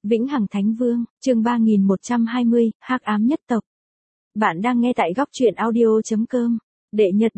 Vĩnh Hằng Thánh Vương, chương 3120, Hắc ám nhất tộc. Bạn đang nghe tại góc truyện audio.com. Đệ nhật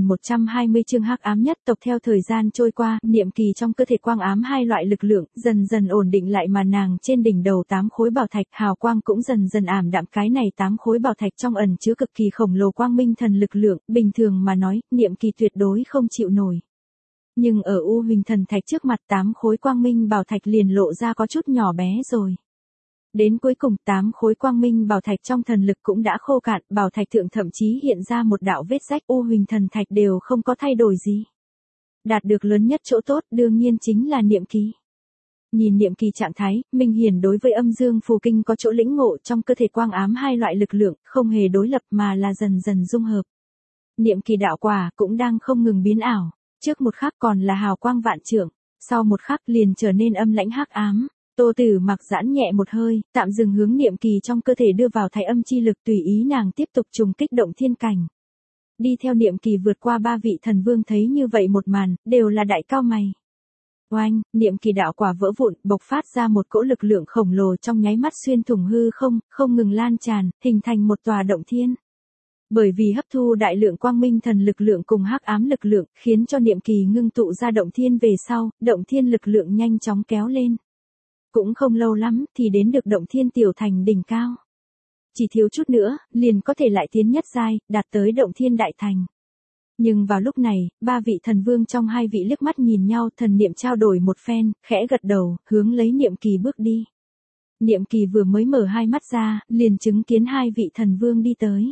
3120 chương Hắc ám nhất tộc. Theo thời gian trôi qua, niệm kỳ trong cơ thể quang ám hai loại lực lượng dần dần ổn định lại, mà nàng trên đỉnh đầu 8 khối bảo thạch hào quang cũng dần dần ảm đạm. Cái này 8 khối bảo thạch trong ẩn chứa cực kỳ khổng lồ quang minh thần lực lượng, bình thường mà nói, niệm kỳ tuyệt đối không chịu nổi. Nhưng ở U Huỳnh Thần Thạch trước mặt 8 khối quang minh bảo thạch liền lộ ra có chút nhỏ bé rồi. Đến cuối cùng 8 khối quang minh bảo thạch trong thần lực cũng đã khô cạn, bảo thạch thượng thậm chí hiện ra một đạo vết rách. U Huỳnh Thần Thạch đều không có thay đổi gì. Đạt được lớn nhất chỗ tốt đương nhiên chính là niệm kỳ. Nhìn niệm kỳ trạng thái, Minh Hiển đối với âm dương phù kinh có chỗ lĩnh ngộ, trong cơ thể quang ám hai loại lực lượng không hề đối lập mà là dần dần dung hợp. Niệm kỳ đạo quả cũng đang không ngừng biến ảo. Trước một khắc còn là hào quang vạn trượng, sau một khắc liền trở nên âm lãnh hắc ám. Tô Tử Mặc giãn nhẹ một hơi, tạm dừng hướng niệm kỳ trong cơ thể đưa vào thái âm chi lực, tùy ý nàng tiếp tục trùng kích động thiên cảnh. Đi theo niệm kỳ vượt qua 3 vị thần vương thấy như vậy một màn, đều là đại cao mày. Oanh, niệm kỳ đạo quả vỡ vụn, bộc phát ra một cỗ lực lượng khổng lồ trong nháy mắt xuyên thủng hư không, không ngừng lan tràn, hình thành một tòa động thiên. Bởi vì hấp thu đại lượng quang minh thần lực lượng cùng hắc ám lực lượng, khiến cho niệm kỳ ngưng tụ ra động thiên về sau, động thiên lực lượng nhanh chóng kéo lên. Cũng không lâu lắm thì đến được động thiên tiểu thành đỉnh cao. Chỉ thiếu chút nữa, liền có thể lại tiến nhất giai, đạt tới động thiên đại thành. Nhưng vào lúc này, 3 vị thần vương trong 2 vị liếc mắt nhìn nhau, thần niệm trao đổi một phen, khẽ gật đầu, hướng lấy niệm kỳ bước đi. Niệm kỳ vừa mới mở hai mắt ra, liền chứng kiến 2 vị thần vương đi tới.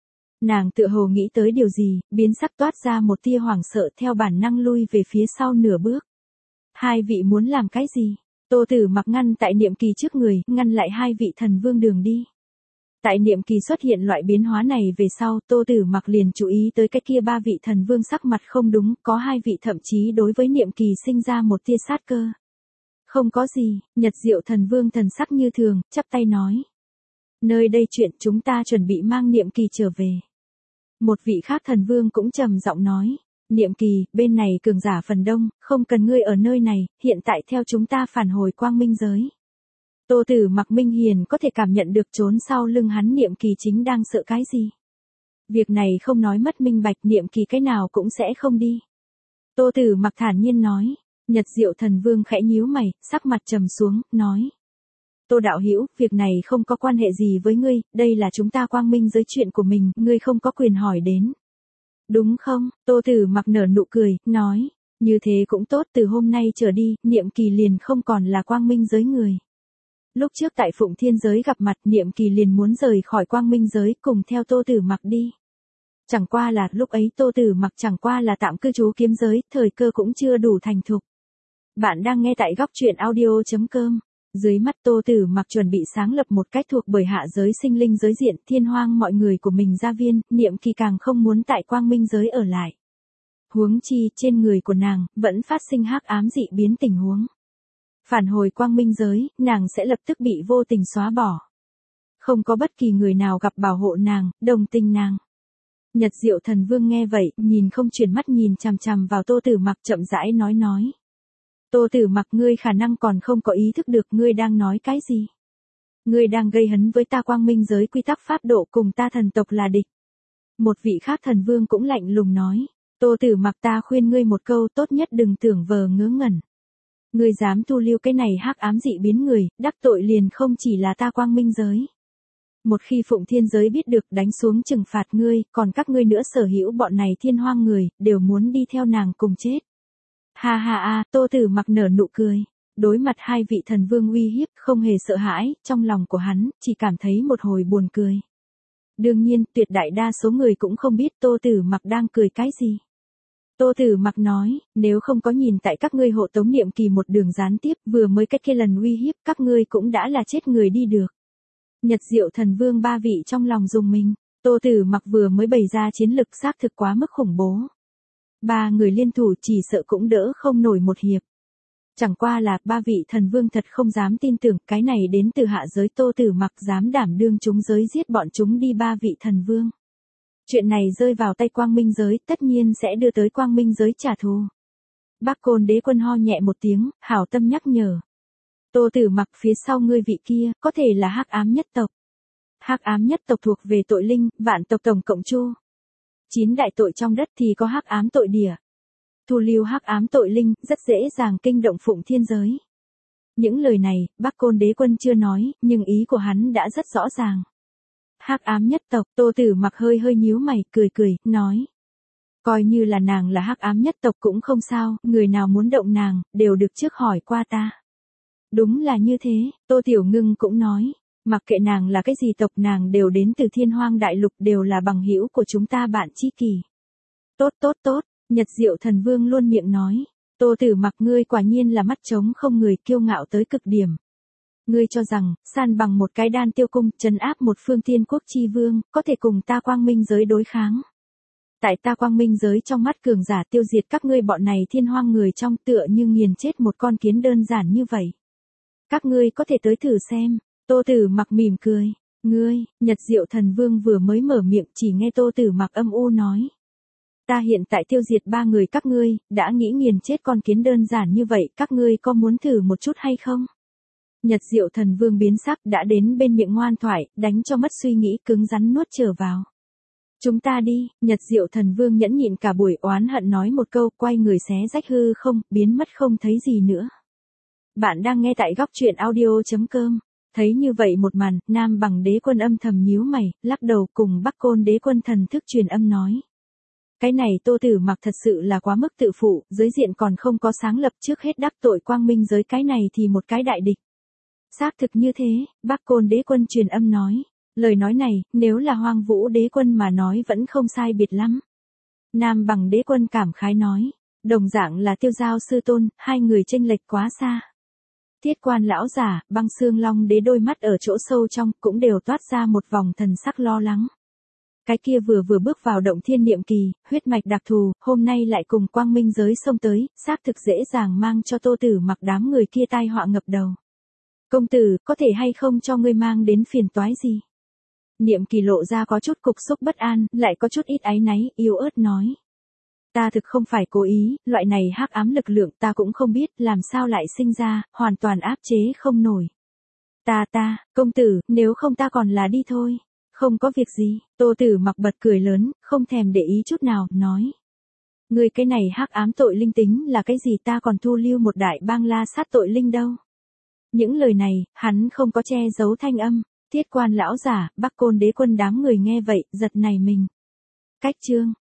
Nàng tựa hồ nghĩ tới điều gì, biến sắc toát ra một tia hoảng sợ, theo bản năng lui về phía sau nửa bước. 2 vị muốn làm cái gì? Tô Tử Mặc ngăn tại niệm kỳ trước người, ngăn lại 2 vị thần vương đường đi. Tại niệm kỳ xuất hiện loại biến hóa này về sau, Tô Tử Mặc liền chú ý tới cái kia 3 vị thần vương sắc mặt không đúng, có 2 vị thậm chí đối với niệm kỳ sinh ra một tia sát cơ. Không có gì, Nhật Diệu thần vương thần sắc như thường, chắp tay nói. Nơi đây chuyện chúng ta chuẩn bị mang niệm kỳ trở về. Một vị khác thần vương cũng trầm giọng nói, niệm kỳ, bên này cường giả phần đông, không cần ngươi ở nơi này, hiện tại theo chúng ta phản hồi quang minh giới. Tô Tử Mặc Minh Hiền có thể cảm nhận được trốn sau lưng hắn niệm kỳ chính đang sợ cái gì. Việc này không nói mất minh bạch, niệm kỳ cái nào cũng sẽ không đi. Tô Tử Mặc thản nhiên nói, Nhật Diệu thần vương khẽ nhíu mày, sắc mặt trầm xuống, nói. Tô đạo hữu, việc này không có quan hệ gì với ngươi, đây là chúng ta quang minh giới chuyện của mình, ngươi không có quyền hỏi đến. Đúng không? Tô Tử Mặc nở nụ cười, nói, như thế cũng tốt, từ hôm nay trở đi, niệm kỳ liền không còn là quang minh giới người. Lúc trước tại Phụng Thiên giới gặp mặt, niệm kỳ liền muốn rời khỏi quang minh giới, cùng theo Tô Tử Mặc đi. Chẳng qua là, lúc ấy Tô Tử Mặc chẳng qua là tạm cư trú kiếm giới, thời cơ cũng chưa đủ thành thục. Bạn đang nghe tại góc truyện audio.com. Dưới mắt Tô Tử Mặc chuẩn bị sáng lập một cách thuộc bởi hạ giới sinh linh giới diện, thiên hoang mọi người của mình gia viên, niệm kỳ càng không muốn tại quang minh giới ở lại. Huống chi, trên người của nàng, vẫn phát sinh hắc ám dị biến tình huống. Phản hồi quang minh giới, nàng sẽ lập tức bị vô tình xóa bỏ. Không có bất kỳ người nào gặp bảo hộ nàng, đồng tình nàng. Nhật Diệu thần vương nghe vậy, nhìn không chuyển mắt nhìn chằm chằm vào Tô Tử Mặc, chậm rãi nói. Tô Tử Mặc, ngươi khả năng còn không có ý thức được ngươi đang nói cái gì. Ngươi đang gây hấn với ta quang minh giới quy tắc pháp độ, cùng ta thần tộc là địch. Một vị khác thần vương cũng lạnh lùng nói. Tô Tử Mặc, ta khuyên ngươi một câu, tốt nhất đừng tưởng vờ ngớ ngẩn. Ngươi dám thu lưu cái này hắc ám dị biến người, đắc tội liền không chỉ là ta quang minh giới. Một khi Phụng Thiên giới biết được, đánh xuống trừng phạt ngươi, còn các ngươi nữa sở hữu bọn này thiên hoang người, đều muốn đi theo nàng cùng chết. Ha ha a, Tô Tử Mặc nở nụ cười. Đối mặt 2 vị thần vương uy hiếp, không hề sợ hãi, trong lòng của hắn, chỉ cảm thấy một hồi buồn cười. Đương nhiên, tuyệt đại đa số người cũng không biết Tô Tử Mặc đang cười cái gì. Tô Tử Mặc nói, nếu không có nhìn tại các ngươi hộ tống niệm kỳ một đường gián tiếp, vừa mới cách kia lần uy hiếp, các ngươi cũng đã là chết người đi được. Nhật Diệu thần vương 3 vị trong lòng rùng mình, Tô Tử Mặc vừa mới bày ra chiến lực xác thực quá mức khủng bố. 3 người liên thủ chỉ sợ cũng đỡ không nổi một hiệp. Chẳng qua là 3 vị thần vương thật không dám tin tưởng, cái này đến từ hạ giới Tô Tử Mặc dám đảm đương chúng giới giết bọn chúng đi 3 vị thần vương. Chuyện này rơi vào tay quang minh giới, tất nhiên sẽ đưa tới quang minh giới trả thù. Bắc Côn Đế Quân ho nhẹ một tiếng, hảo tâm nhắc nhở. Tô Tử Mặc, phía sau ngươi vị kia, có thể là hắc ám nhất tộc. Hắc ám nhất tộc thuộc về tội linh, vạn tộc tổng cộng chu 9 đại tội trong đất thì có hắc ám tội địa. Thu lưu hắc ám tội linh, rất dễ dàng kinh động Phụng Thiên giới. Những lời này, Bắc Côn Đế Quân chưa nói, nhưng ý của hắn đã rất rõ ràng. Hắc ám nhất tộc, Tô Tử Mặc hơi hơi nhíu mày, cười, nói. Coi như là nàng là hắc ám nhất tộc cũng không sao, người nào muốn động nàng, đều được trước hỏi qua ta. Đúng là như thế, Tô Tiểu Ngưng cũng nói. Mặc kệ nàng là cái gì tộc, nàng đều đến từ Thiên Hoang Đại Lục, đều là bằng hữu của chúng ta bạn tri kỷ. Tốt, Nhật Diệu Thần Vương luôn miệng nói. Tô Tử Mặc, ngươi quả nhiên là mắt trống không người, kiêu ngạo tới cực điểm. Ngươi cho rằng, san bằng một cái Đan Tiêu Cung, trấn áp một phương tiên quốc chi vương, có thể cùng ta Quang Minh giới đối kháng. Tại ta Quang Minh giới trong mắt cường giả tiêu diệt các ngươi bọn này thiên hoang người trong, tựa như nghiền chết một con kiến đơn giản như vậy. Các ngươi có thể tới thử xem. Tô Tử Mặc mỉm cười. Ngươi, Nhật Diệu Thần Vương vừa mới mở miệng, chỉ nghe Tô Tử Mặc âm u nói. Ta hiện tại tiêu diệt 3 người các ngươi, đã nghĩ nghiền chết con kiến đơn giản như vậy, các ngươi có muốn thử một chút hay không? Nhật Diệu Thần Vương biến sắc, đã đến bên miệng ngoan thoại, đánh cho mất suy nghĩ, cứng rắn nuốt trở vào. Chúng ta đi. Nhật Diệu Thần Vương nhẫn nhịn cả buổi oán hận nói một câu, quay người xé rách hư không, biến mất không thấy gì nữa. Bạn đang nghe tại góc truyện audio.com. Thấy như vậy một màn, Nam Bằng Đế Quân âm thầm nhíu mày, lắc đầu, cùng Bắc Côn Đế Quân thần thức truyền âm nói. Cái này Tô Tử Mặc thật sự là quá mức tự phụ, giới diện còn không có sáng lập, trước hết đắc tội Quang Minh giới, cái này thì một cái đại địch. Xác thực như thế, Bắc Côn Đế Quân truyền âm nói. Lời nói này, nếu là Hoang Vũ Đế Quân mà nói vẫn không sai biệt lắm. Nam Bằng Đế Quân cảm khái nói. Đồng dạng là Tiêu Giao sư tôn, hai người chênh lệch quá xa. Thiết Quan lão giả, Băng Xương Long Đế đôi mắt ở chỗ sâu trong, cũng đều toát ra một vòng thần sắc lo lắng. Cái kia vừa bước vào động thiên niệm kỳ, huyết mạch đặc thù, hôm nay lại cùng Quang Minh giới xông tới, xác thực dễ dàng mang cho Tô Tử Mặc đám người kia tai họa ngập đầu. Công tử, có thể hay không cho ngươi mang đến phiền toái gì? Niệm kỳ lộ ra có chút cục xúc bất an, lại có chút ít áy náy, yếu ớt nói. Ta thực không phải cố ý, loại này hắc ám lực lượng ta cũng không biết làm sao lại sinh ra, hoàn toàn áp chế không nổi. Công tử, nếu không ta còn là đi thôi. Không có việc gì, Tô Tử Mặc bật cười lớn, không thèm để ý chút nào, nói. Người cái này hắc ám tội linh tính là cái gì, ta còn thu lưu một đại bang la sát tội linh đâu. Những lời này, hắn không có che giấu thanh âm. Thiết Quan lão giả, Bắc Côn Đế Quân đám người nghe vậy, giật nảy mình. Cách chương